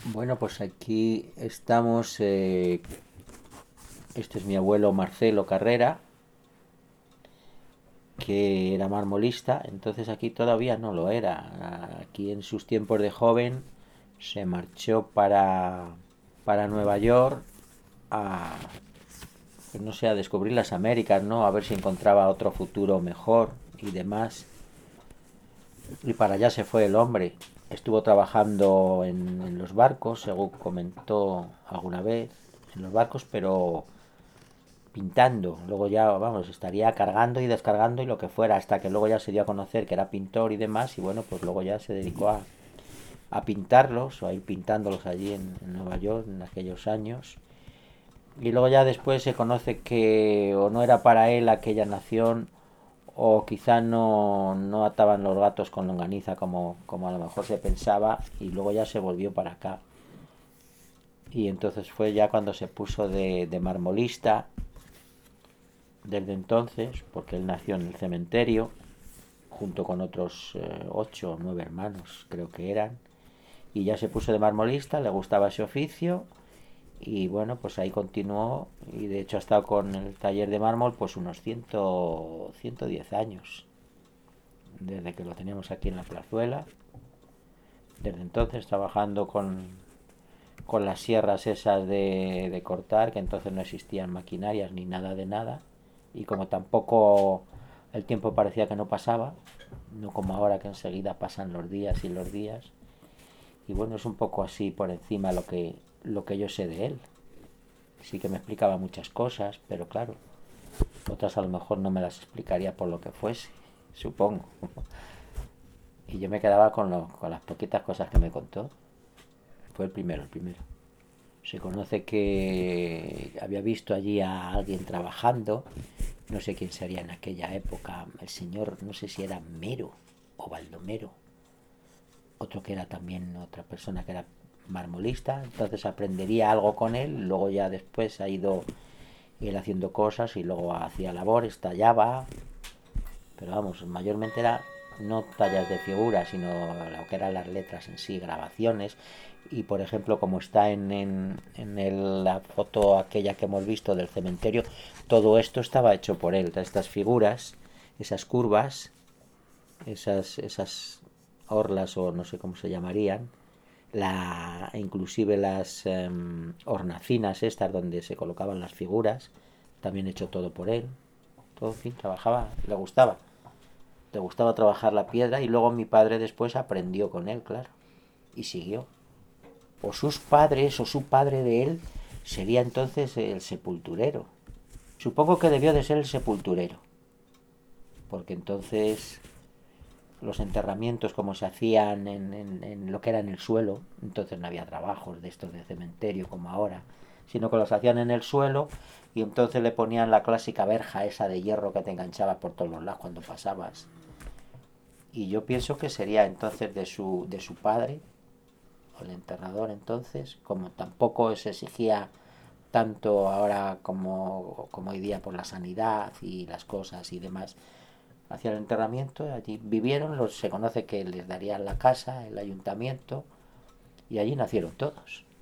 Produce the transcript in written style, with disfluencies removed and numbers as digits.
Bueno, pues aquí estamos. Este es mi abuelo Marcelo Carrera, que era marmolista. Entonces aquí todavía no lo era. Aquí en sus tiempos de joven se marchó para Nueva York a, pues no sé, a descubrir las Américas, ¿no? A ver si encontraba otro futuro mejor y demás. Y para allá se fue el hombre. Estuvo trabajando en los barcos, según comentó alguna vez, en los barcos, pero pintando. Luego ya, vamos, estaría cargando y descargando y lo que fuera, hasta que luego ya se dio a conocer que era pintor y demás. Y bueno, pues luego ya se dedicó a pintarlos o a ir pintándolos allí en Nueva York en aquellos años. Y luego ya después se conoce que o no era para él aquella nación o quizá no ataban los gatos con longaniza como a lo mejor se pensaba y luego ya se volvió para acá. Y entonces fue ya cuando se puso de marmolista desde entonces, porque él nació en el cementerio junto con otros 8 o 9 hermanos, creo que eran, y ya se puso de marmolista, le gustaba ese oficio y bueno, pues ahí continuó y de hecho ha estado con el taller de mármol pues unos 110 años, desde que lo teníamos aquí en la plazuela, desde entonces trabajando con las sierras esas de cortar, que entonces no existían maquinarias ni nada de nada, y como tampoco el tiempo parecía que no pasaba, no como ahora que enseguida pasan los días y los días, y bueno, es un poco así por encima lo que yo sé de él. Sí que me explicaba muchas cosas, pero claro, otras a lo mejor no me las explicaría por lo que fuese, supongo. Y yo me quedaba con las poquitas cosas que me contó. Fue el primero, el primero. Se conoce que había visto allí a alguien trabajando, no sé quién sería en aquella época, el señor, no sé si era Mero o Baldomero, otro que era también otra persona que era marmolista, entonces aprendería algo con él, luego ya después ha ido él haciendo cosas y luego hacía labores, tallaba, pero vamos, mayormente era no tallas de figuras, sino lo que eran las letras en sí, grabaciones. Y por ejemplo, como está la foto aquella que hemos visto del cementerio, todo esto estaba hecho por él. Estas figuras, esas curvas, esas orlas o no sé cómo se llamarían, inclusive las hornacinas estas donde se colocaban las figuras, también hecho todo por él. Todo, en fin, trabajaba, le gustaba trabajar la piedra y luego mi padre después aprendió con él, claro, y siguió. O sus padres o su padre de él sería entonces el sepulturero. Supongo que debió de ser el sepulturero, porque entonces los enterramientos como se hacían en lo que era en el suelo, entonces no había trabajos de estos de cementerio como ahora, sino que los hacían en el suelo y entonces le ponían la clásica verja esa de hierro que te enganchaba por todos los lados cuando pasabas. Y yo pienso que sería entonces de su padre, o el enterrador entonces, como tampoco se exigía tanto ahora como hoy día por la sanidad y las cosas y demás, hacían el enterramiento, allí vivieron, se conoce que les darían la casa, el ayuntamiento, y allí nacieron todos.